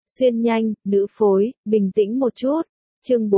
Xuyên nhanh, nữ phối, bình tĩnh một chút. Chương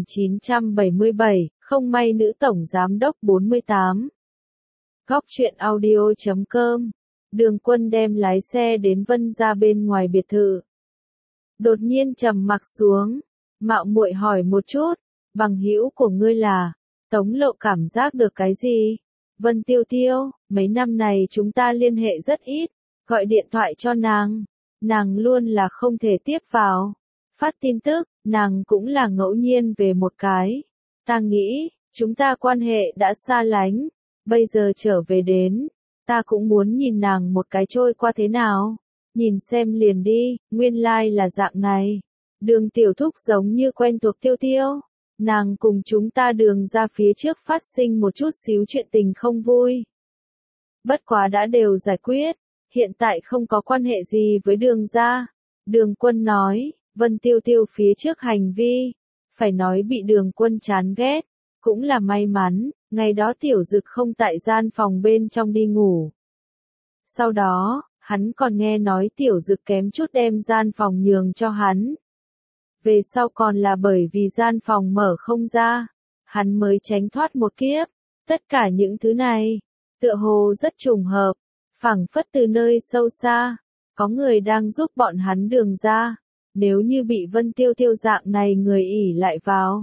4977, không may nữ tổng giám đốc 48. Góc truyện audio.com. Đường Quân đem lái xe đến Vân ra bên ngoài biệt thự. Đột nhiên trầm mặc xuống, mạo muội hỏi một chút, bằng hữu của ngươi là? Tống Lộ cảm giác được cái gì? Vân Tiêu Tiêu, mấy năm này chúng ta liên hệ rất ít, gọi điện thoại cho nàng luôn là không thể tiếp vào. Phát tin tức, nàng cũng là ngẫu nhiên về một cái. Ta nghĩ, chúng ta quan hệ đã xa lánh, bây giờ trở về đến, ta cũng muốn nhìn nàng một cái trôi qua thế nào. Nhìn xem liền đi, nguyên lai là dạng này. Đường Tiểu Thúc giống như quen thuộc Tiêu Tiêu. Nàng cùng chúng ta đường ra phía trước phát sinh một chút xíu chuyện tình không vui. Bất quá đã đều giải quyết, hiện tại không có quan hệ gì với đường ra. Đường Quân nói, Vân Tiêu Tiêu phía trước hành vi, phải nói bị Đường Quân chán ghét, cũng là may mắn, ngày đó Tiểu Dực không tại gian phòng bên trong đi ngủ. Sau đó, hắn còn nghe nói Tiểu Dực kém chút đem gian phòng nhường cho hắn. Về sau còn là bởi vì gian phòng mở không ra, hắn mới tránh thoát một kiếp. Tất cả những thứ này, tựa hồ rất trùng hợp, phảng phất từ nơi sâu xa, có người đang giúp bọn hắn đường ra. Nếu như bị Vân Tiêu Tiêu dạng này người ỷ lại vào,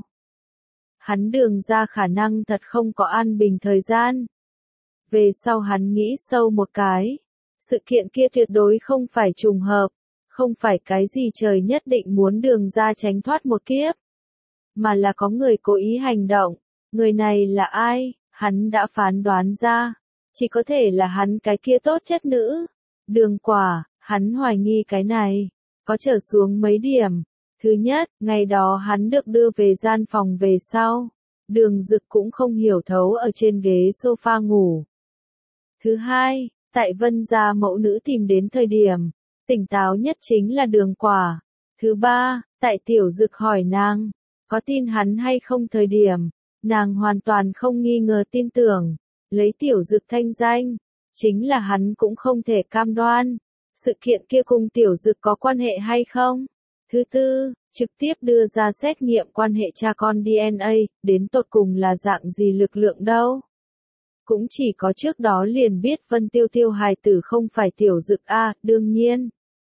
hắn đường ra khả năng thật không có an bình thời gian. Về sau hắn nghĩ sâu một cái, sự kiện kia tuyệt đối không phải trùng hợp, không phải cái gì trời nhất định muốn đường ra tránh thoát một kiếp, mà là có người cố ý hành động. Người này là ai, hắn đã phán đoán ra, chỉ có thể là hắn cái kia tốt chất nữ, Đường Quả. Hắn hoài nghi cái này có trở xuống mấy điểm. Thứ nhất, ngày đó hắn được đưa về gian phòng về sau, Đường Dực cũng không hiểu thấu ở trên ghế sofa ngủ. Thứ hai, tại Vân gia mẫu nữ tìm đến thời điểm, tỉnh táo nhất chính là Đường Quả. Thứ ba, tại Tiểu Dực hỏi nàng, có tin hắn hay không thời điểm, nàng hoàn toàn không nghi ngờ tin tưởng, lấy Tiểu Dực thanh danh, chính là hắn cũng không thể cam đoan. Sự kiện kia cùng Tiểu Dực có quan hệ hay không? Thứ tư, trực tiếp đưa ra xét nghiệm quan hệ cha con DNA, đến tột cùng là dạng gì lực lượng đâu? Cũng chỉ có trước đó liền biết Vân Tiêu Tiêu hài tử không phải Tiểu Dực a, đương nhiên.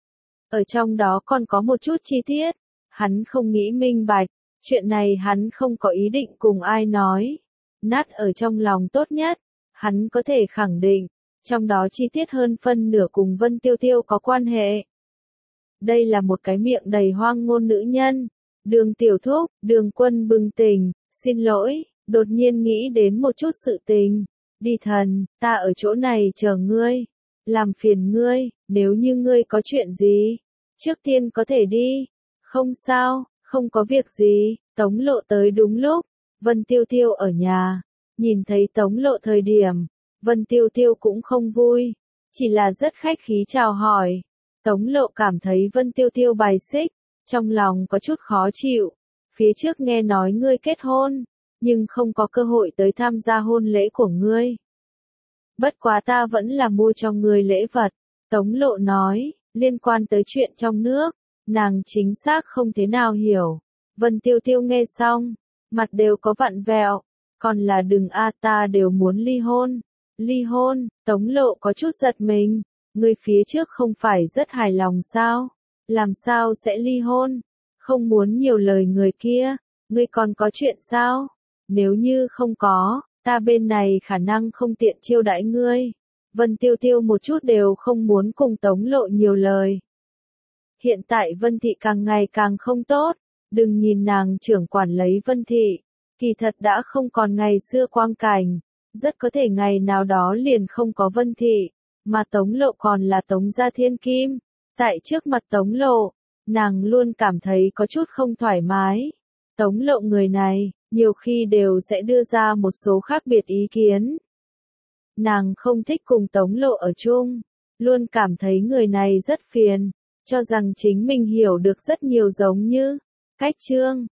Ở trong đó còn có một chút chi tiết, hắn không nghĩ minh bạch, chuyện này hắn không có ý định cùng ai nói. Nát ở trong lòng tốt nhất, hắn có thể khẳng định, trong đó chi tiết hơn phân nửa cùng Vân Tiêu Tiêu có quan hệ. Đây là một cái miệng đầy hoang ngôn nữ nhân. Đường Tiểu Thúc, Đường Quân bừng tỉnh, xin lỗi, đột nhiên nghĩ đến một chút sự tình. Đi thần, ta ở chỗ này chờ ngươi, làm phiền ngươi, nếu như ngươi có chuyện gì, trước tiên có thể đi. Không sao, không có việc gì. Tống Lộ tới đúng lúc, Vân Tiêu Tiêu ở nhà, nhìn thấy Tống Lộ thời điểm, Vân Tiêu Tiêu cũng không vui, chỉ là rất khách khí chào hỏi. Tống Lộ cảm thấy Vân Tiêu Tiêu bài xích, trong lòng có chút khó chịu. Phía trước nghe nói ngươi kết hôn, nhưng không có cơ hội tới tham gia hôn lễ của ngươi. Bất quá ta vẫn là mua cho ngươi lễ vật. Tống Lộ nói, liên quan tới chuyện trong nước, nàng chính xác không thế nào hiểu. Vân Tiêu Tiêu nghe xong, mặt đều có vặn vẹo, còn là đừng a, ta đều muốn ly hôn. Ly hôn? Tống Lộ có chút giật mình, ngươi phía trước không phải rất hài lòng sao? Làm sao sẽ ly hôn? Không muốn nhiều lời người kia, ngươi còn có chuyện sao? Nếu như không có, ta bên này khả năng không tiện chiêu đãi ngươi. Vân Tiêu Tiêu một chút đều không muốn cùng Tống Lộ nhiều lời. Hiện tại Vân Thị càng ngày càng không tốt, đừng nhìn nàng trưởng quản lấy Vân Thị, kỳ thật đã không còn ngày xưa quang cảnh. Rất có thể ngày nào đó liền không có Vân Thị, mà Tống Lộ còn là Tống gia thiên kim. Tại trước mặt Tống Lộ, nàng luôn cảm thấy có chút không thoải mái. Tống Lộ người này, nhiều khi đều sẽ đưa ra một số khác biệt ý kiến. Nàng không thích cùng Tống Lộ ở chung, luôn cảm thấy người này rất phiền, cho rằng chính mình hiểu được rất nhiều giống như cách Trương,